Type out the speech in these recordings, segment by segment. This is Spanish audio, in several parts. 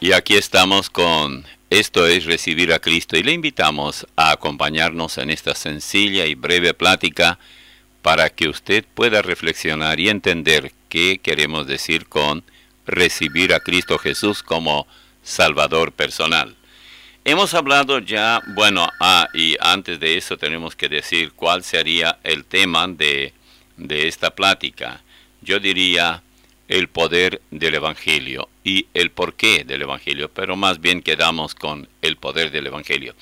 Y aquí estamos con Esto es Recibir a Cristo y le invitamos a acompañarnos en esta sencilla y breve plática para que usted pueda reflexionar y entender qué queremos decir con recibir a Cristo Jesús como Salvador personal. Hemos hablado ya, y antes de eso tenemos que decir cuál sería el tema de esta plática. Yo diría el poder del Evangelio y el porqué del Evangelio, pero más bien quedamos con el poder del Evangelio.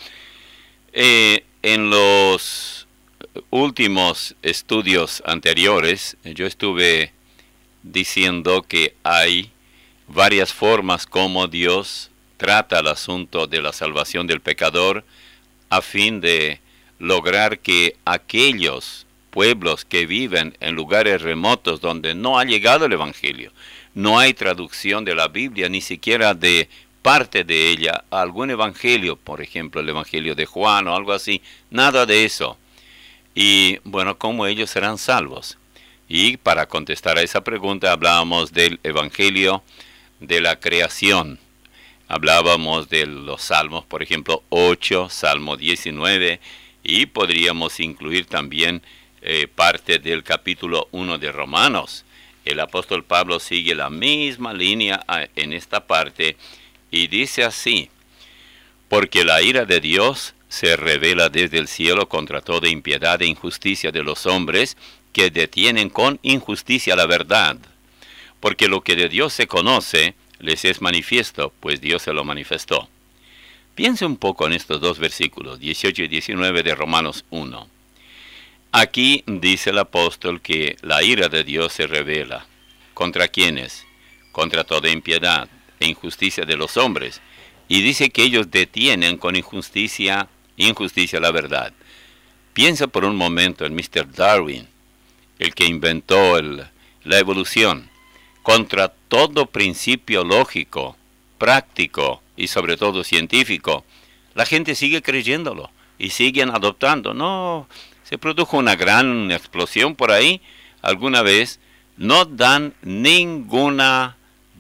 En los últimos estudios anteriores, yo estuve diciendo que hay varias formas como Dios trata el asunto de la salvación del pecador a fin de lograr que aquellos pueblos que viven en lugares remotos donde no ha llegado el Evangelio, no hay traducción de la Biblia, ni siquiera de parte de ella, algún evangelio, por ejemplo, el Evangelio de Juan o algo así, nada de eso. Y bueno, ¿cómo ellos serán salvos? Y para contestar a esa pregunta hablábamos del Evangelio de la creación. Hablábamos de los salmos, por ejemplo, 8, Salmo 19, y podríamos incluir también parte del capítulo 1 de Romanos. El apóstol Pablo sigue la misma línea en esta parte y dice así: porque la ira de Dios se revela desde el cielo contra toda impiedad e injusticia de los hombres que detienen con injusticia la verdad. Porque lo que de Dios se conoce les es manifiesto, pues Dios se lo manifestó. Piense un poco en estos dos versículos, 18 y 19 de Romanos 1. Aquí dice el apóstol que la ira de Dios se revela. ¿Contra quiénes? Contra toda impiedad e injusticia de los hombres. Y dice que ellos detienen con injusticia la verdad. Piensa por un momento en Mr. Darwin, el que inventó la evolución. Contra todo principio lógico, práctico y sobre todo científico, la gente sigue creyéndolo y siguen adoptando. No, se produjo una gran explosión por ahí alguna vez. No dan ninguna,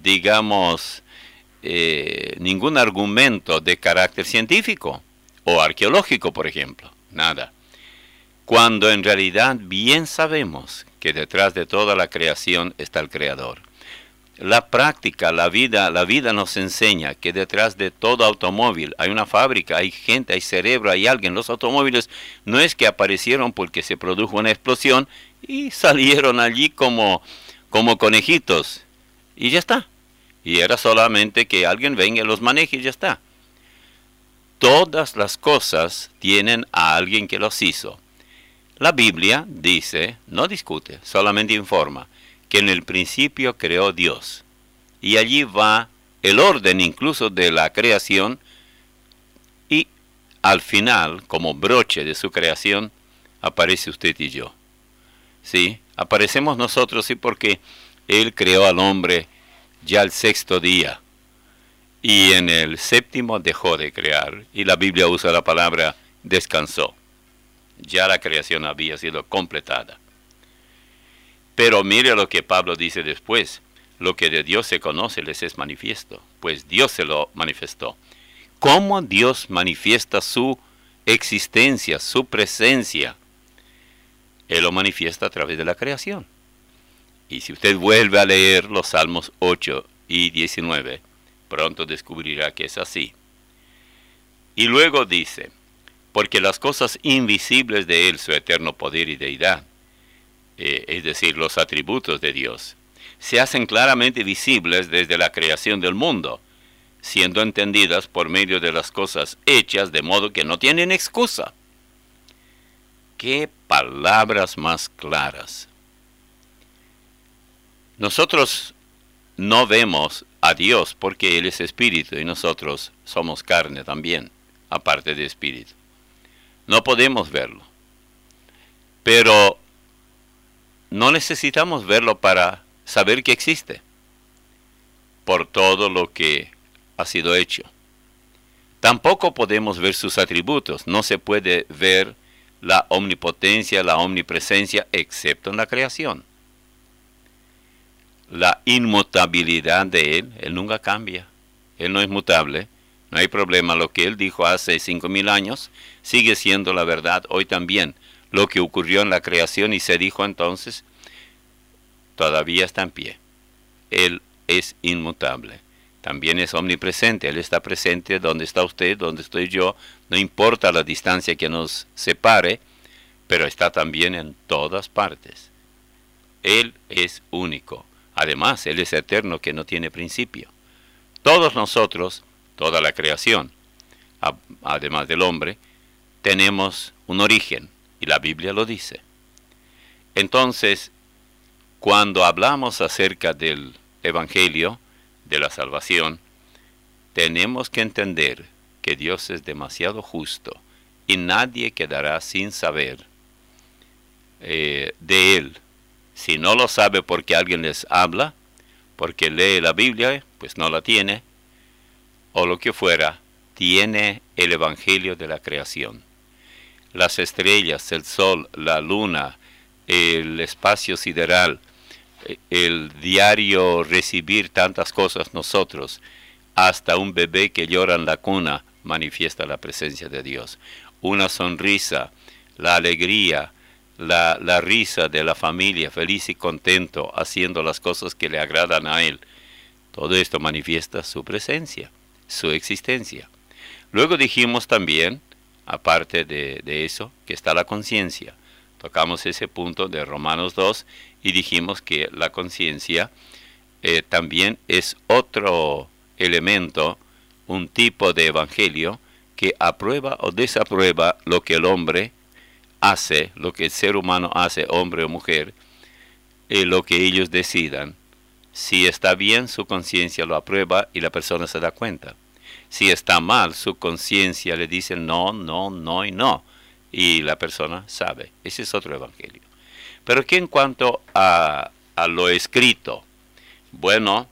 ningún argumento de carácter científico o arqueológico, por ejemplo. Nada. Cuando en realidad bien sabemos que detrás de toda la creación está el Creador. La práctica, la vida nos enseña que detrás de todo automóvil hay una fábrica, hay gente, hay cerebro, hay alguien. Los automóviles no es que aparecieron porque se produjo una explosión y salieron allí como conejitos y ya está. Y era solamente que alguien venga y los maneje y ya está. Todas las cosas tienen a alguien que los hizo. La Biblia dice, no discute, solamente informa, que en el principio creó Dios. Y allí va el orden incluso de la creación y al final, como broche de su creación, aparece usted y yo. Sí, aparecemos nosotros, sí, porque Él creó al hombre ya el sexto día. Y en el séptimo dejó de crear. Y la Biblia usa la palabra descansó. Ya la creación había sido completada. Pero mire lo que Pablo dice después. Lo que de Dios se conoce les es manifiesto, pues Dios se lo manifestó. ¿Cómo Dios manifiesta su existencia, su presencia? Él lo manifiesta a través de la creación. Y si usted vuelve a leer los Salmos 8 y 19, pronto descubrirá que es así. Y luego dice, porque las cosas invisibles de Él, su eterno poder y deidad, es decir, los atributos de Dios, se hacen claramente visibles desde la creación del mundo, siendo entendidas por medio de las cosas hechas, de modo que no tienen excusa. ¡Qué palabras más claras! Nosotros no vemos a Dios porque Él es espíritu y nosotros somos carne también, aparte de espíritu. No podemos verlo. Pero no necesitamos verlo para saber que existe, por todo lo que ha sido hecho. Tampoco podemos ver sus atributos. No se puede ver la omnipotencia, la omnipresencia, excepto en la creación. La inmutabilidad de Él nunca cambia. Él no es mutable, no hay problema. Lo que Él dijo hace 5,000 años sigue siendo la verdad hoy también. Lo que ocurrió en la creación y se dijo entonces, todavía está en pie. Él es inmutable. También es omnipresente. Él está presente donde está usted, donde estoy yo. No importa la distancia que nos separe, pero está también en todas partes. Él es único. Además, Él es eterno, que no tiene principio. Todos nosotros, toda la creación, además del hombre, tenemos un origen, y la Biblia lo dice. Entonces, cuando hablamos acerca del Evangelio, de la salvación, tenemos que entender que Dios es demasiado justo y nadie quedará sin saber de Él. Si no lo sabe porque alguien les habla, porque lee la Biblia, pues no la tiene, o lo que fuera, tiene el Evangelio de la creación. Las estrellas, el sol, la luna, el espacio sideral, el diario recibir tantas cosas nosotros, hasta un bebé que llora en la cuna manifiesta la presencia de Dios. Una sonrisa, la alegría, la risa de la familia, feliz y contento, haciendo las cosas que le agradan a Él. Todo esto manifiesta su presencia, su existencia. Luego dijimos también, aparte de eso, que está la conciencia. Tocamos ese punto de Romanos 2 y dijimos que la conciencia también es otro elemento, un tipo de evangelio que aprueba o desaprueba lo que el hombre hace, lo que el ser humano hace, hombre o mujer, lo que ellos decidan. Si está bien, su conciencia lo aprueba y la persona se da cuenta. Si está mal, su conciencia le dice no, no, no y no. Y la persona sabe. Ese es otro evangelio. Pero que en cuanto a lo escrito, bueno,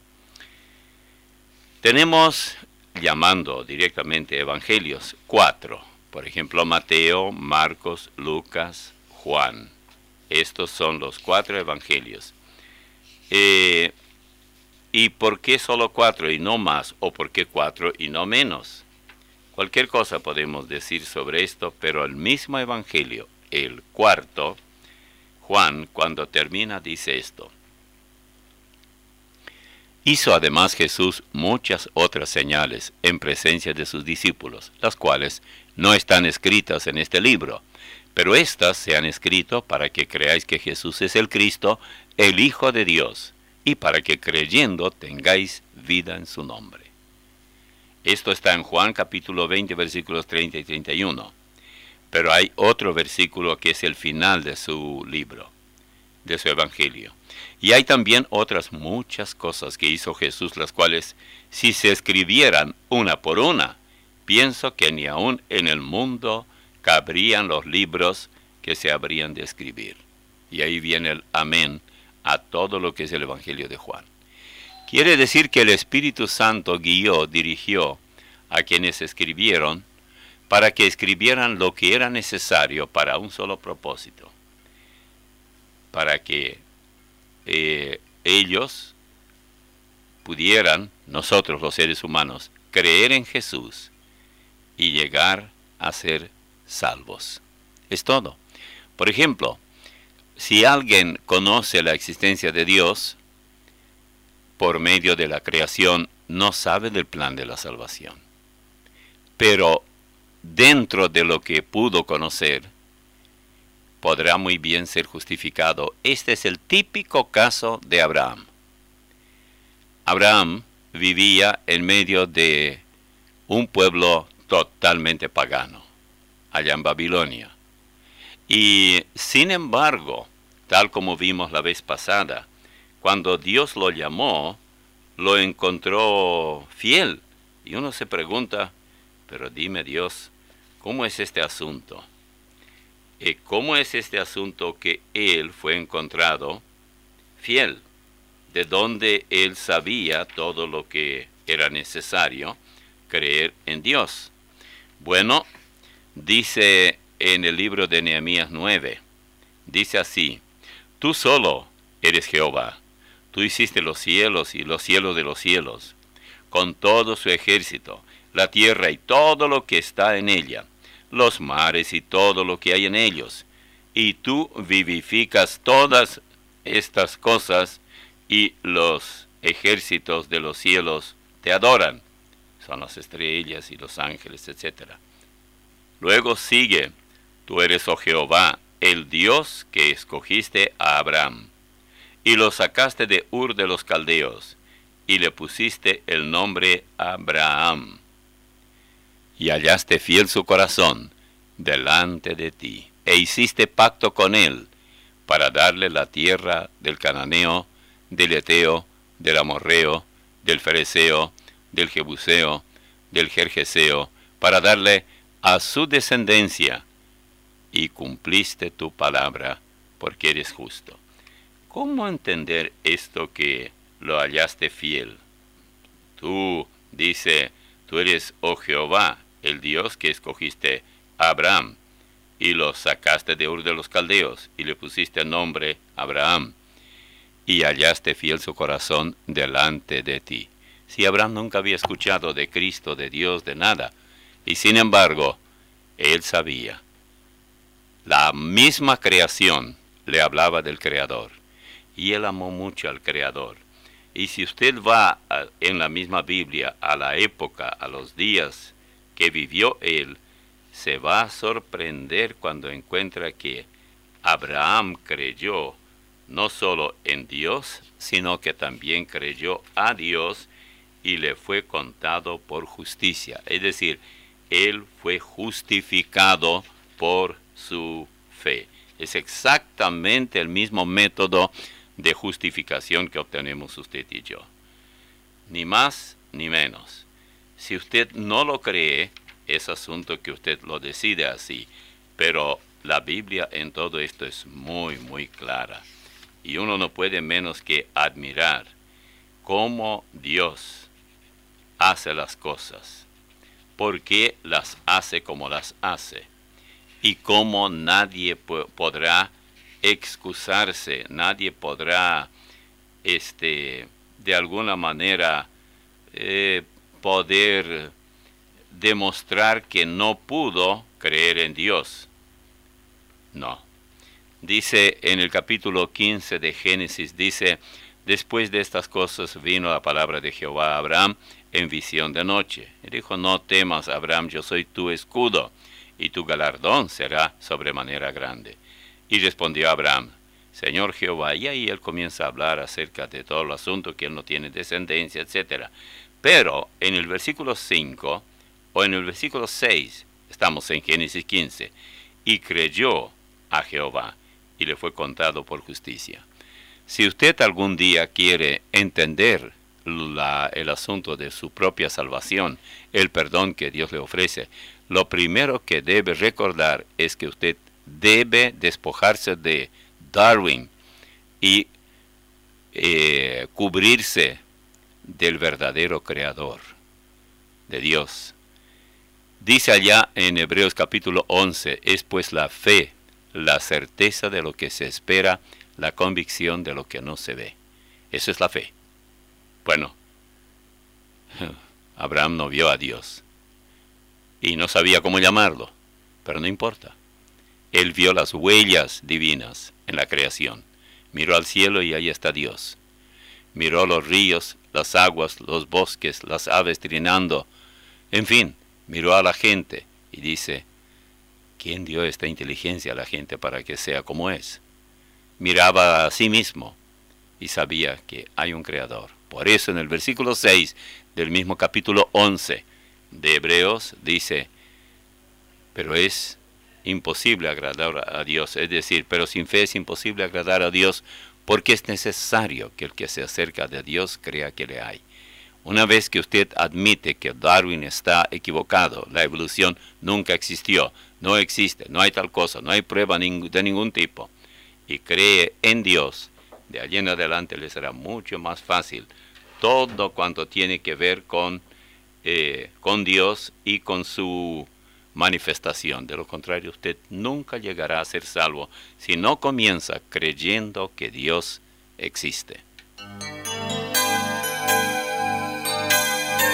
tenemos, llamando directamente evangelios, 4. Por ejemplo, Mateo, Marcos, Lucas, Juan. Estos son los 4 evangelios. ¿Y por qué solo 4 y no más? ¿O por qué 4 y no menos? Cualquier cosa podemos decir sobre esto, pero el mismo evangelio, el 4, Juan, cuando termina, dice esto. Hizo además Jesús muchas otras señales en presencia de sus discípulos, las cuales no están escritas en este libro, pero éstas se han escrito para que creáis que Jesús es el Cristo, el Hijo de Dios, y para que creyendo tengáis vida en su nombre. Esto está en Juan capítulo 20, versículos 30 y 31. Pero hay otro versículo que es el final de su libro, de su evangelio. Y hay también otras muchas cosas que hizo Jesús, las cuales, si se escribieran una por una, pienso que ni aún en el mundo cabrían los libros que se habrían de escribir. Y ahí viene el amén a todo lo que es el evangelio de Juan. Quiere decir que el Espíritu Santo guió, dirigió a quienes escribieron para que escribieran lo que era necesario para un solo propósito, para que ellos pudieran, nosotros los seres humanos, creer en Jesús y llegar a ser salvos. Es todo. Por ejemplo, si alguien conoce la existencia de Dios por medio de la creación, no sabe del plan de la salvación. Pero dentro de lo que pudo conocer, podrá muy bien ser justificado. Este es el típico caso de Abraham. Abraham vivía en medio de un pueblo totalmente pagano, allá en Babilonia. Y sin embargo, tal como vimos la vez pasada, cuando Dios lo llamó, lo encontró fiel. Y uno se pregunta, pero dime Dios, ¿cómo es este asunto? ¿Cómo es este asunto que él fue encontrado fiel? De donde él sabía todo lo que era necesario creer en Dios. Bueno, dice en el libro de Nehemías 9, dice así: tú solo eres Jehová, tú hiciste los cielos y los cielos de los cielos. con todo su ejército, la tierra y todo lo que está en ella, los mares y todo lo que hay en ellos. Y tú vivificas todas estas cosas, y los ejércitos de los cielos te adoran. Son las estrellas y los ángeles, etc. Luego sigue: tú eres, oh Jehová, el Dios que escogiste a Abraham, y lo sacaste de Ur de los Caldeos, y le pusiste el nombre Abraham, y hallaste fiel su corazón delante de ti, e hiciste pacto con él, para darle la tierra del cananeo, del eteo, del amorreo, del fereceo, del jebuseo, del gergeseo, para darle a su descendencia, y cumpliste tu palabra, porque eres justo. ¿Cómo entender esto que lo hallaste fiel? Tú, dice, tú eres, oh Jehová, el Dios que escogiste a Abraham, y lo sacaste de Ur de los Caldeos, y le pusiste el nombre Abraham, y hallaste fiel su corazón delante de ti. Si Abraham nunca había escuchado de Cristo, de Dios, de nada, y sin embargo, él sabía. La misma creación le hablaba del Creador, y él amó mucho al Creador. Y si usted va en la misma Biblia a la época, a los días que vivió él, se va a sorprender cuando encuentra que Abraham creyó no solo en Dios, sino que también creyó a Dios, y le fue contado por justicia. Es decir, él fue justificado por su fe. Es exactamente el mismo método de justificación que obtenemos usted y yo. Ni más ni menos. Si usted no lo cree, es asunto que usted lo decide así. Pero la Biblia en todo esto es muy, muy clara. Y uno no puede menos que admirar cómo Dios hace las cosas, por qué las hace como las hace, y cómo nadie podrá excusarse, nadie podrá, de alguna manera, poder demostrar que no pudo creer en Dios. No. Dice en el capítulo 15 de Génesis, dice: después de estas cosas vino la palabra de Jehová a Abraham en visión de noche. Y dijo: no temas, Abraham, yo soy tu escudo, y tu galardón será sobremanera grande. Y respondió Abraham: Señor Jehová. Y ahí él comienza a hablar acerca de todo el asunto, que él no tiene descendencia, etc. Pero en el versículo 5 o en el versículo 6, estamos en Génesis 15, y creyó a Jehová, y le fue contado por justicia. Si usted algún día quiere entender el asunto de su propia salvación, el perdón que Dios le ofrece, lo primero que debe recordar es que usted debe despojarse de Darwin y cubrirse del verdadero Creador, de Dios. Dice allá en Hebreos capítulo 11, es pues la fe, la certeza de lo que se espera, la convicción de lo que no se ve. Eso es la fe. Bueno, Abraham no vio a Dios y no sabía cómo llamarlo, pero no importa. Él vio las huellas divinas en la creación. Miró al cielo y ahí está Dios. Miró los ríos, las aguas, los bosques, las aves trinando. En fin, miró a la gente y dice: ¿quién dio esta inteligencia a la gente para que sea como es? Miraba a sí mismo y sabía que hay un Creador. Por eso en el versículo 6 del mismo capítulo 11 de Hebreos dice: pero es imposible agradar a Dios. Es decir, pero sin fe es imposible agradar a Dios, porque es necesario que el que se acerca de Dios crea que le hay. Una vez que usted admite que Darwin está equivocado, la evolución nunca existió, no existe, no hay tal cosa, no hay prueba de ningún tipo, y cree en Dios, de allí en adelante le será mucho más fácil todo cuanto tiene que ver con Dios y con su manifestación. De lo contrario, usted nunca llegará a ser salvo si no comienza creyendo que Dios existe.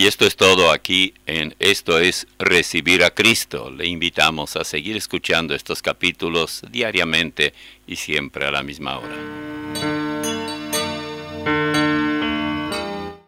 Y esto es todo aquí en Esto es Recibir a Cristo. Le invitamos a seguir escuchando estos capítulos diariamente y siempre a la misma hora.